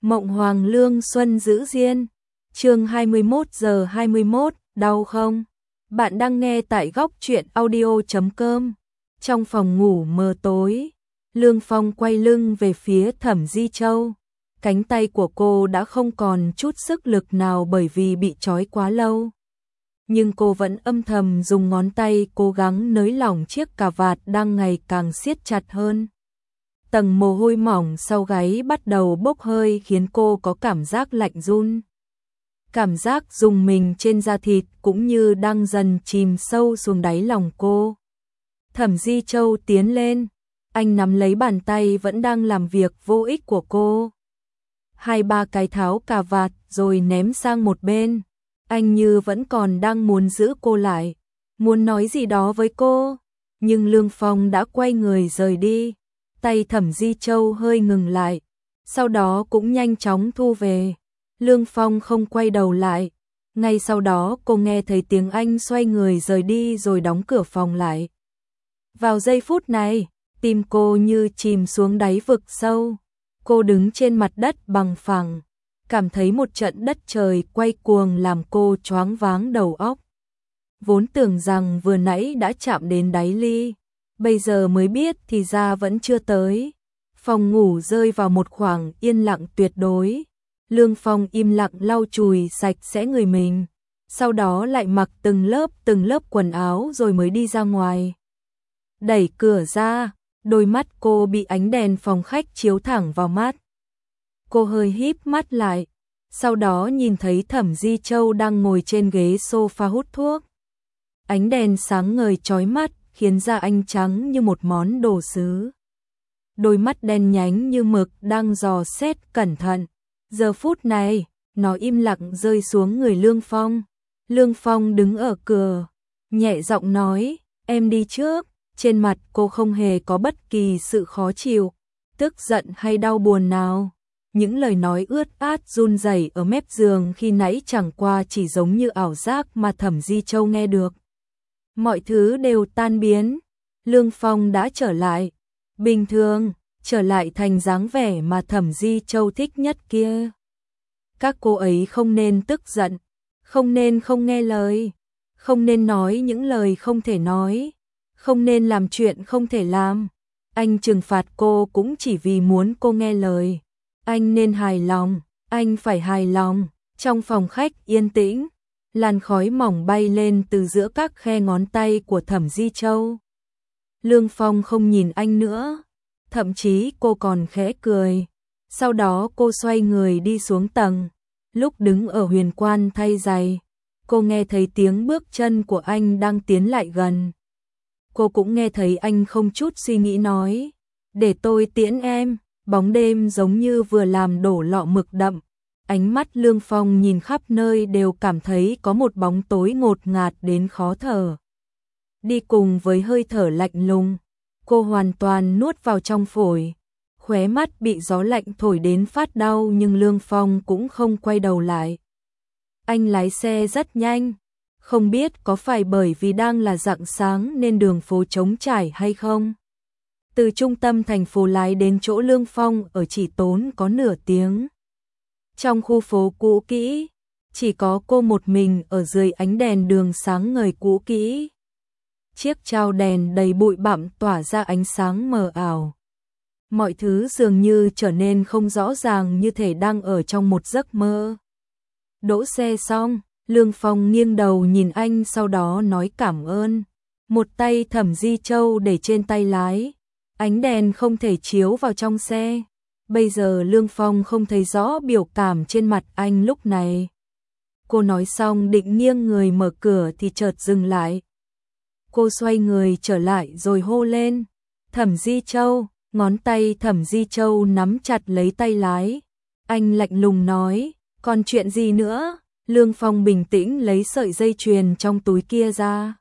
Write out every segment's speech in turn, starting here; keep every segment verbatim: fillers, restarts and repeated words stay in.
Mộng Hoàng Lương Xuân giữ riêng. Chương hai mươi mốt giờ hai mươi mốt, đau không? Bạn đang nghe tại góc truyện audio chấm com. Trong phòng ngủ mờ tối, Lương Phong quay lưng về phía Thẩm Di Châu. Cánh tay của cô đã không còn chút sức lực nào bởi vì bị trói quá lâu. Nhưng cô vẫn âm thầm dùng ngón tay cố gắng nới lỏng chiếc cà vạt đang ngày càng siết chặt hơn. Tầng mồ hôi mỏng sau gáy bắt đầu bốc hơi khiến cô có cảm giác lạnh run. Cảm giác rùng mình trên da thịt cũng như đang dần chìm sâu xuống đáy lòng cô. Thẩm Di Châu tiến lên, anh nắm lấy bàn tay vẫn đang làm việc vô ích của cô. Hai ba cái tháo cà vạt rồi ném sang một bên. Anh như vẫn còn đang muốn giữ cô lại, muốn nói gì đó với cô, nhưng Lương Phong đã quay người rời đi. Tay Thẩm Di Châu hơi ngừng lại, sau đó cũng nhanh chóng thu về. Lương Phong không quay đầu lại. Ngay sau đó cô nghe thấy tiếng anh xoay người rời đi rồi đóng cửa phòng lại. Vào giây phút này, tim cô như chìm xuống đáy vực sâu. Cô đứng trên mặt đất bằng phẳng, cảm thấy một trận đất trời quay cuồng làm cô choáng váng đầu óc. Vốn tưởng rằng vừa nãy đã chạm đến đáy ly, bây giờ mới biết thì ra vẫn chưa tới. Phòng ngủ rơi vào một khoảng yên lặng tuyệt đối. Lương Phong im lặng lau chùi sạch sẽ người mình, sau đó lại mặc từng lớp từng lớp quần áo rồi mới đi ra ngoài. Đẩy cửa ra, đôi mắt cô bị ánh đèn phòng khách chiếu thẳng vào mắt. Cô hơi híp mắt lại, sau đó nhìn thấy Thẩm Di Châu đang ngồi trên ghế sofa hút thuốc. Ánh đèn sáng ngời chói mắt, khiến da anh trắng như một món đồ sứ. Đôi mắt đen nhánh như mực đang dò xét cẩn thận. Giờ phút này, nó im lặng rơi xuống người Lương Phong. Lương Phong đứng ở cửa, nhẹ giọng nói, em đi trước. Trên mặt cô không hề có bất kỳ sự khó chịu, tức giận hay đau buồn nào. Những lời nói ướt át run rẩy ở mép giường khi nãy chẳng qua chỉ giống như ảo giác mà Thẩm Di Châu nghe được. Mọi thứ đều tan biến. Lương Phong đã trở lại, bình thường, trở lại thành dáng vẻ mà Thẩm Di Châu thích nhất kia. Các cô ấy không nên tức giận, không nên không nghe lời, không nên nói những lời không thể nói, không nên làm chuyện không thể làm. Anh trừng phạt cô cũng chỉ vì muốn cô nghe lời. Anh nên hài lòng, anh phải hài lòng. Trong phòng khách yên tĩnh, làn khói mỏng bay lên từ giữa các khe ngón tay của Thẩm Di Châu. Lương Phong không nhìn anh nữa, thậm chí cô còn khẽ cười. Sau đó cô xoay người đi xuống tầng. Lúc đứng ở huyền quan thay giày, cô nghe thấy tiếng bước chân của anh đang tiến lại gần. Cô cũng nghe thấy anh không chút suy nghĩ nói, để tôi tiễn em. Bóng đêm giống như vừa làm đổ lọ mực đậm. Ánh mắt Lương Phong nhìn khắp nơi đều cảm thấy có một bóng tối ngột ngạt đến khó thở. Đi cùng với hơi thở lạnh lùng, cô hoàn toàn nuốt vào trong phổi. Khóe mắt bị gió lạnh thổi đến phát đau nhưng Lương Phong cũng không quay đầu lại. Anh lái xe rất nhanh. Không biết có phải bởi vì đang là rạng sáng nên đường phố trống trải hay không? Từ trung tâm thành phố lái đến chỗ Lương Phong ở chỉ tốn có nửa tiếng. Trong khu phố cũ kỹ, chỉ có cô một mình ở dưới ánh đèn đường sáng ngời cũ kỹ. Chiếc trao đèn đầy bụi bặm tỏa ra ánh sáng mờ ảo. Mọi thứ dường như trở nên không rõ ràng như thể đang ở trong một giấc mơ. Đỗ xe xong, Lương Phong nghiêng đầu nhìn anh sau đó nói cảm ơn. Một tay Thẩm Di Châu để trên tay lái. Ánh đèn không thể chiếu vào trong xe. Bây giờ Lương Phong không thấy rõ biểu cảm trên mặt anh lúc này. Cô nói xong định nghiêng người mở cửa thì chợt dừng lại. Cô xoay người trở lại rồi hô lên, Thẩm Di Châu. Ngón tay Thẩm Di Châu nắm chặt lấy tay lái. Anh lạnh lùng nói, còn chuyện gì nữa? Lương Phong bình tĩnh lấy sợi dây chuyền trong túi kia ra.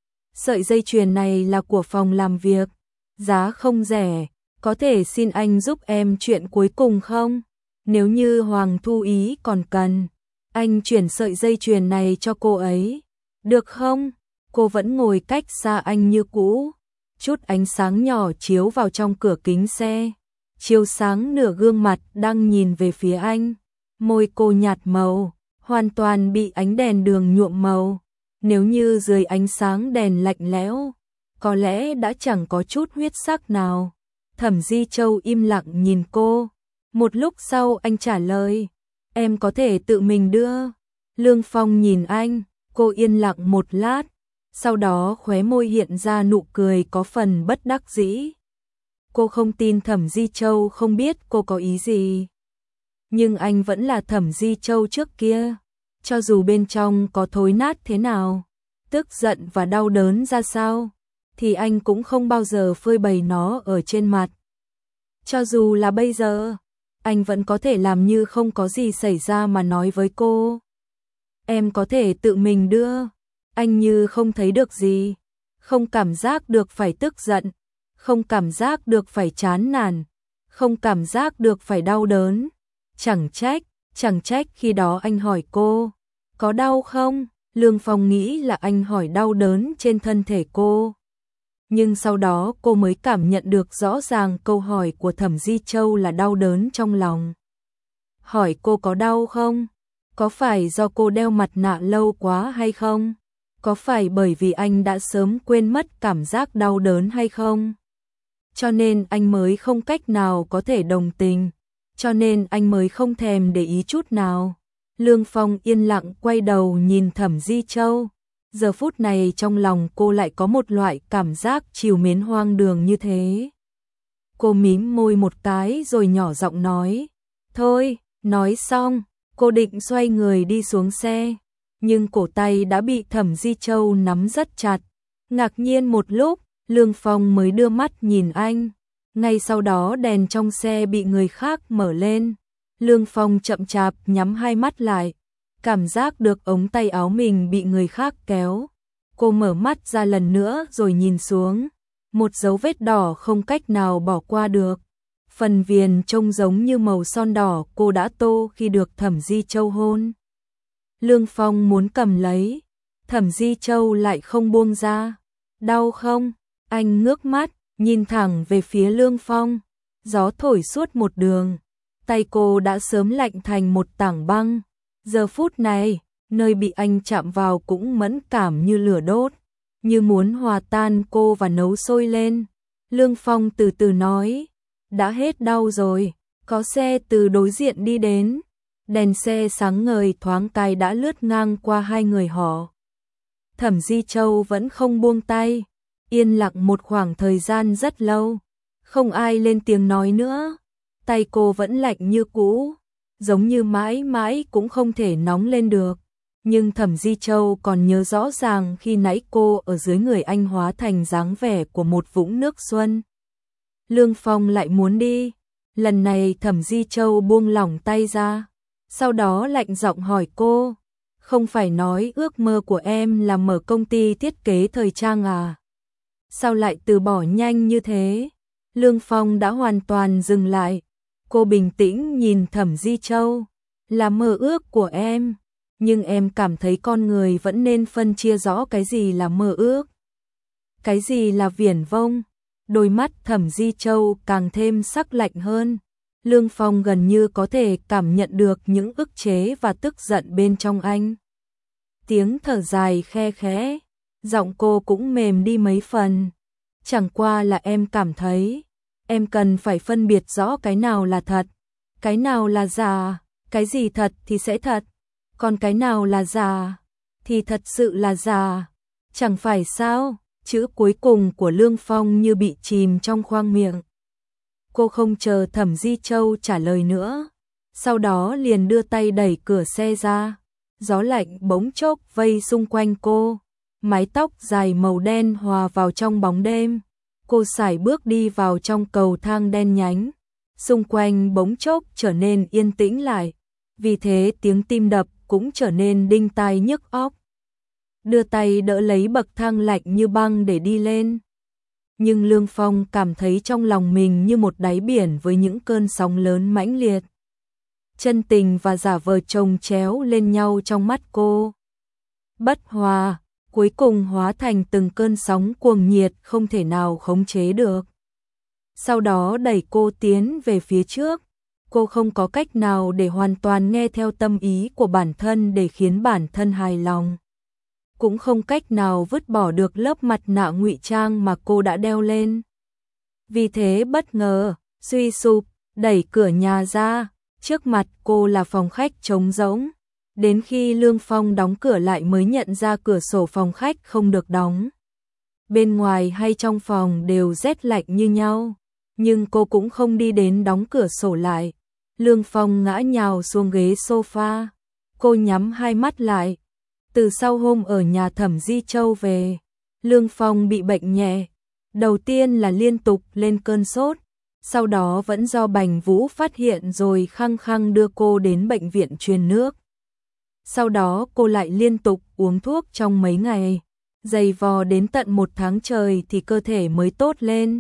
Sợi dây chuyền này là của phòng làm việc, giá không rẻ, có thể xin anh giúp em chuyện cuối cùng không? Nếu như Hoàng Thu Ý còn cần, anh chuyển sợi dây chuyền này cho cô ấy, được không? Cô vẫn ngồi cách xa anh như cũ. Chút ánh sáng nhỏ chiếu vào trong cửa kính xe. chiếu sáng nửa gương mặt đang nhìn về phía anh. Môi cô nhạt màu, hoàn toàn bị ánh đèn đường nhuộm màu. Nếu như dưới ánh sáng đèn lạnh lẽo, có lẽ đã chẳng có chút huyết sắc nào. Thẩm Di Châu im lặng nhìn cô. Một lúc sau anh trả lời, em có thể tự mình đưa. Lương Phong nhìn anh, cô yên lặng một lát, sau đó khóe môi hiện ra nụ cười có phần bất đắc dĩ. Cô không tin Thẩm Di Châu không biết cô có ý gì. Nhưng anh vẫn là Thẩm Di Châu trước kia, cho dù bên trong có thối nát thế nào, tức giận và đau đớn ra sao, thì anh cũng không bao giờ phơi bày nó ở trên mặt. Cho dù là bây giờ, anh vẫn có thể làm như không có gì xảy ra mà nói với cô. Em có thể tự mình đưa. Anh như không thấy được gì, không cảm giác được phải tức giận, không cảm giác được phải chán nản, không cảm giác được phải đau đớn. Chẳng trách, chẳng trách khi đó anh hỏi cô, có đau không? Lương Phong nghĩ là anh hỏi đau đớn trên thân thể cô. Nhưng sau đó cô mới cảm nhận được rõ ràng câu hỏi của Thẩm Di Châu là đau đớn trong lòng. Hỏi cô có đau không? Có phải do cô đeo mặt nạ lâu quá hay không? Có phải bởi vì anh đã sớm quên mất cảm giác đau đớn hay không? Cho nên anh mới không cách nào có thể đồng tình, cho nên anh mới không thèm để ý chút nào. Lương Phong yên lặng quay đầu nhìn Thẩm Di Châu. Giờ phút này trong lòng cô lại có một loại cảm giác trìu mến hoang đường như thế. Cô mím môi một cái rồi nhỏ giọng nói, thôi, nói xong, cô định xoay người đi xuống xe. Nhưng cổ tay đã bị Thẩm Di Châu nắm rất chặt. Ngạc nhiên một lúc, Lương Phong mới đưa mắt nhìn anh. Ngay sau đó đèn trong xe bị người khác mở lên. Lương Phong chậm chạp nhắm hai mắt lại, cảm giác được ống tay áo mình bị người khác kéo. Cô mở mắt ra lần nữa rồi nhìn xuống. Một dấu vết đỏ không cách nào bỏ qua được. Phần viền trông giống như màu son đỏ cô đã tô khi được Thẩm Di Châu hôn. Lương Phong muốn cầm lấy, Thẩm Di Châu lại không buông ra. Đau không? Anh ngước mắt, nhìn thẳng về phía Lương Phong. Gió thổi suốt một đường, tay cô đã sớm lạnh thành một tảng băng. Giờ phút này, nơi bị anh chạm vào cũng mẫn cảm như lửa đốt, như muốn hòa tan cô và nấu sôi lên. Lương Phong từ từ nói, đã hết đau rồi. Có xe từ đối diện đi đến. Đèn xe sáng ngời thoáng cái đã lướt ngang qua hai người họ. Thẩm Di Châu vẫn không buông tay, yên lặng một khoảng thời gian rất lâu. Không ai lên tiếng nói nữa. Tay cô vẫn lạnh như cũ, giống như mãi mãi cũng không thể nóng lên được. Nhưng Thẩm Di Châu còn nhớ rõ ràng khi nãy cô ở dưới người anh hóa thành dáng vẻ của một vũng nước xuân. Lương Phong lại muốn đi. Lần này Thẩm Di Châu buông lỏng tay ra. Sau đó lạnh giọng hỏi cô, không phải nói ước mơ của em là mở công ty thiết kế thời trang à? Sao lại từ bỏ nhanh như thế? Lương Phong đã hoàn toàn dừng lại. Cô bình tĩnh nhìn Thẩm Di Châu, là mơ ước của em, nhưng em cảm thấy con người vẫn nên phân chia rõ cái gì là mơ ước, cái gì là viển vông. Đôi mắt Thẩm Di Châu càng thêm sắc lạnh hơn. Lương Phong gần như có thể cảm nhận được những ức chế và tức giận bên trong anh. Tiếng thở dài khe khẽ, giọng cô cũng mềm đi mấy phần. Chẳng qua là em cảm thấy, em cần phải phân biệt rõ cái nào là thật, cái nào là giả, cái gì thật thì sẽ thật, còn cái nào là giả thì thật sự là giả. Chẳng phải sao? Chữ cuối cùng của Lương Phong như bị chìm trong khoang miệng. Cô không chờ Thẩm Di Châu trả lời nữa, sau đó liền đưa tay đẩy cửa xe ra. Gió lạnh bỗng chốc vây xung quanh cô, mái tóc dài màu đen hòa vào trong bóng đêm. Cô sải bước đi vào trong cầu thang đen nhánh, xung quanh bỗng chốc trở nên yên tĩnh lại, vì thế tiếng tim đập cũng trở nên đinh tai nhức óc. Đưa tay đỡ lấy bậc thang lạnh như băng để đi lên. Nhưng Lương Phong cảm thấy trong lòng mình như một đáy biển với những cơn sóng lớn mãnh liệt. Chân tình và giả vờ chồng chéo lên nhau trong mắt cô. Bất hòa, cuối cùng hóa thành từng cơn sóng cuồng nhiệt không thể nào khống chế được. sau đó đẩy cô tiến về phía trước. Cô không có cách nào để hoàn toàn nghe theo tâm ý của bản thân để khiến bản thân hài lòng. Cũng không cách nào vứt bỏ được lớp mặt nạ ngụy trang mà cô đã đeo lên. Vì thế bất ngờ, suy sụp, đẩy cửa nhà ra, trước mặt cô là phòng khách trống rỗng. Đến khi Lương Phong đóng cửa lại mới nhận ra cửa sổ phòng khách không được đóng. Bên ngoài hay trong phòng đều rét lạnh như nhau, nhưng cô cũng không đi đến đóng cửa sổ lại. Lương Phong ngã nhào xuống ghế sofa, cô nhắm hai mắt lại. Từ sau hôm ở nhà Thẩm Di Châu về, Lương Phong bị bệnh nhẹ. Đầu tiên là liên tục lên cơn sốt, sau đó vẫn do Bành Vũ phát hiện rồi khăng khăng đưa cô đến bệnh viện truyền nước. Sau đó cô lại liên tục uống thuốc trong mấy ngày, dày vò đến tận một tháng trời thì cơ thể mới tốt lên.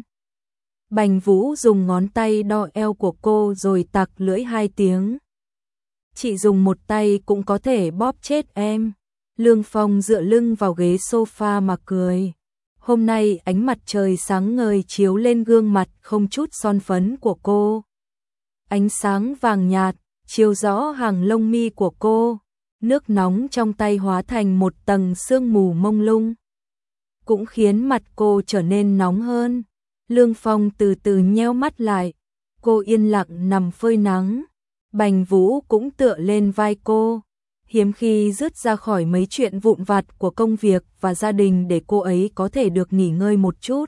Bành Vũ dùng ngón tay đo eo của cô rồi tặc lưỡi hai tiếng. Chị dùng một tay cũng có thể bóp chết em. Lương Phong dựa lưng vào ghế sofa mà cười. Hôm nay ánh mặt trời sáng ngời chiếu lên gương mặt không chút son phấn của cô. Ánh sáng vàng nhạt chiếu rõ hàng lông mi của cô. Nước nóng trong tay hóa thành một tầng sương mù mông lung, cũng khiến mặt cô trở nên nóng hơn. Lương Phong từ từ nheo mắt lại, cô yên lặng nằm phơi nắng. Bành Vũ cũng tựa lên vai cô, hiếm khi dứt ra khỏi mấy chuyện vụn vặt của công việc và gia đình để cô ấy có thể được nghỉ ngơi một chút.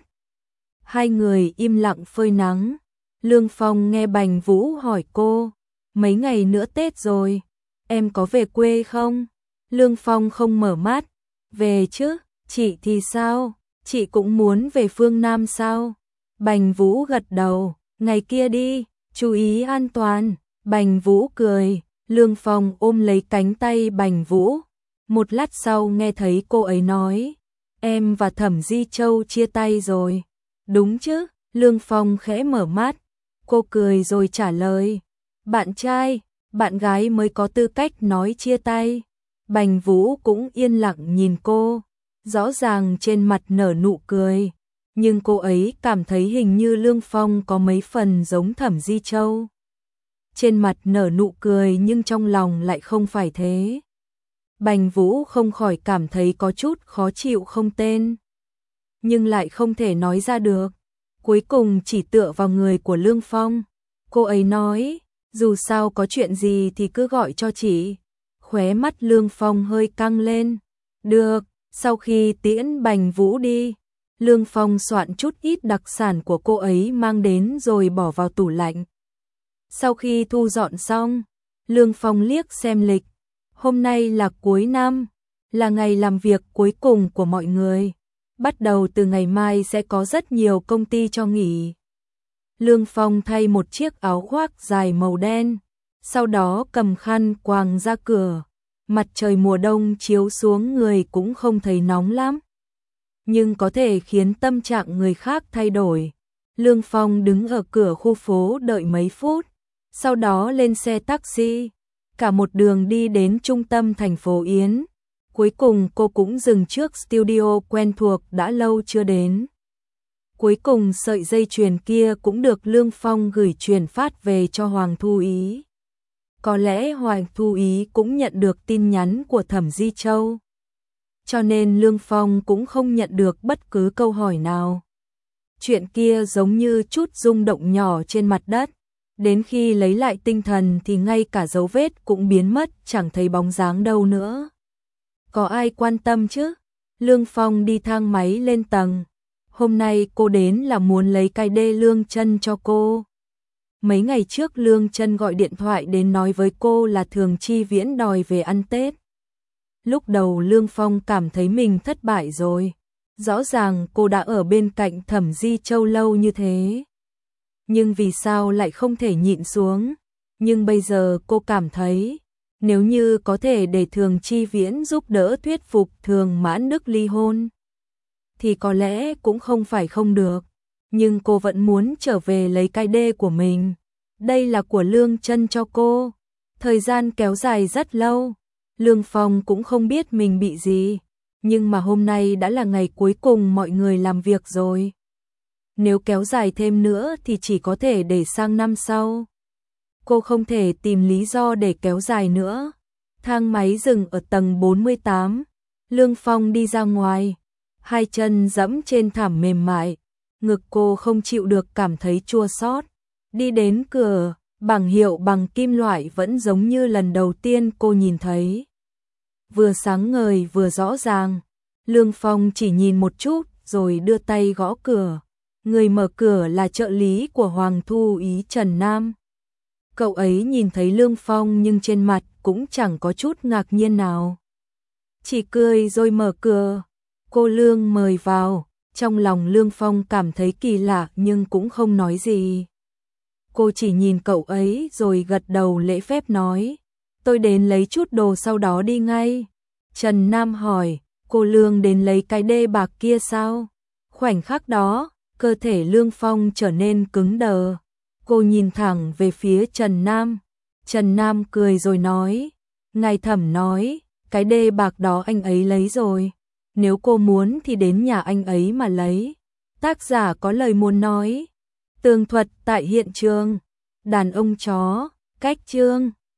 Hai người im lặng phơi nắng. Lương Phong nghe Bành Vũ hỏi cô, mấy ngày nữa Tết rồi, em có về quê không? Lương Phong không mở mắt, về chứ, chị thì sao? Chị cũng muốn về phương Nam sao? Bành Vũ gật đầu, ngày kia đi, chú ý an toàn. Bành Vũ cười, Lương Phong ôm lấy cánh tay Bành Vũ. Một lát sau nghe thấy cô ấy nói, em và Thẩm Di Châu chia tay rồi. Đúng chứ? Lương Phong khẽ mở mắt, cô cười rồi trả lời, bạn trai, bạn gái mới có tư cách nói chia tay. Bành Vũ cũng yên lặng nhìn cô, rõ ràng trên mặt nở nụ cười, nhưng cô ấy cảm thấy hình như Lương Phong có mấy phần giống Thẩm Di Châu. Trên mặt nở nụ cười nhưng trong lòng lại không phải thế. Bành Vũ không khỏi cảm thấy có chút khó chịu không tên, nhưng lại không thể nói ra được. Cuối cùng chỉ tựa vào người của Lương Phong, cô ấy nói, dù sao có chuyện gì thì cứ gọi cho chị. Khóe mắt Lương Phong hơi căng lên. Được. Sau khi tiễn Bành Vũ đi, Lương Phong soạn chút ít đặc sản của cô ấy mang đến rồi bỏ vào tủ lạnh. Sau khi thu dọn xong, Lương Phong liếc xem lịch. Hôm nay là cuối năm, là ngày làm việc cuối cùng của mọi người. Bắt đầu từ ngày mai sẽ có rất nhiều công ty cho nghỉ. Lương Phong thay một chiếc áo khoác dài màu đen, sau đó cầm khăn quàng ra cửa. Mặt trời mùa đông chiếu xuống người cũng không thấy nóng lắm, nhưng có thể khiến tâm trạng người khác thay đổi. Lương Phong đứng ở cửa khu phố đợi mấy phút, sau đó lên xe taxi, cả một đường đi đến trung tâm thành phố Yến. Cuối cùng cô cũng dừng trước studio quen thuộc đã lâu chưa đến. Cuối cùng sợi dây chuyền kia cũng được Lương Phong gửi truyền phát về cho Hoàng Thu Ý. Có lẽ Hoàng Thu Ý cũng nhận được tin nhắn của Thẩm Di Châu, cho nên Lương Phong cũng không nhận được bất cứ câu hỏi nào. Chuyện kia giống như chút rung động nhỏ trên mặt đất, đến khi lấy lại tinh thần thì ngay cả dấu vết cũng biến mất, chẳng thấy bóng dáng đâu nữa. Có ai quan tâm chứ? Lương Phong đi thang máy lên tầng. Hôm nay cô đến là muốn lấy cái đê Lương Chân cho cô. Mấy ngày trước Lương Chân gọi điện thoại đến nói với cô là Thường Chi Viễn đòi về ăn Tết. Lúc đầu Lương Phong cảm thấy mình thất bại rồi. Rõ ràng cô đã ở bên cạnh Thẩm Di Châu lâu như thế, nhưng vì sao lại không thể nhịn xuống? Nhưng bây giờ cô cảm thấy, nếu như có thể để Thường Chi Viễn giúp đỡ thuyết phục Thường Mãn Đức ly hôn, thì có lẽ cũng không phải không được. Nhưng cô vẫn muốn trở về lấy cái đê của mình. Đây là của Lương Chân cho cô. Thời gian kéo dài rất lâu. Lương Phong cũng không biết mình bị gì, nhưng mà hôm nay đã là ngày cuối cùng mọi người làm việc rồi. nếu kéo dài thêm nữa thì chỉ có thể để sang năm sau. Cô không thể tìm lý do để kéo dài nữa. Thang máy dừng ở tầng bốn mươi tám. Lương Phong đi ra ngoài, hai chân dẫm trên thảm mềm mại, ngực cô không chịu được cảm thấy chua xót. Đi đến cửa, bảng hiệu bằng kim loại vẫn giống như lần đầu tiên cô nhìn thấy. Vừa sáng ngời vừa rõ ràng. Lương Phong chỉ nhìn một chút rồi đưa tay gõ cửa. Người mở cửa là trợ lý của Hoàng Thu Ý Trần Nam. Cậu ấy nhìn thấy Lương Phong nhưng trên mặt cũng chẳng có chút ngạc nhiên nào. Chỉ cười rồi mở cửa. Cô Lương mời vào. Trong lòng Lương Phong cảm thấy kỳ lạ nhưng cũng không nói gì. Cô chỉ nhìn cậu ấy rồi gật đầu lễ phép nói. Tôi đến lấy chút đồ sau đó đi ngay. Trần Nam hỏi, cô Lương đến lấy cái đê bạc kia sao? Khoảnh khắc đó, cơ thể Lương Phong trở nên cứng đờ. Cô nhìn thẳng về phía Trần Nam. Trần Nam cười rồi nói, ngài Thẩm nói, cái đê bạc đó anh ấy lấy rồi. Nếu cô muốn thì đến nhà anh ấy mà lấy. Tác giả có lời muốn nói. Tường thuật tại hiện trường. Đàn ông chó, cách chương.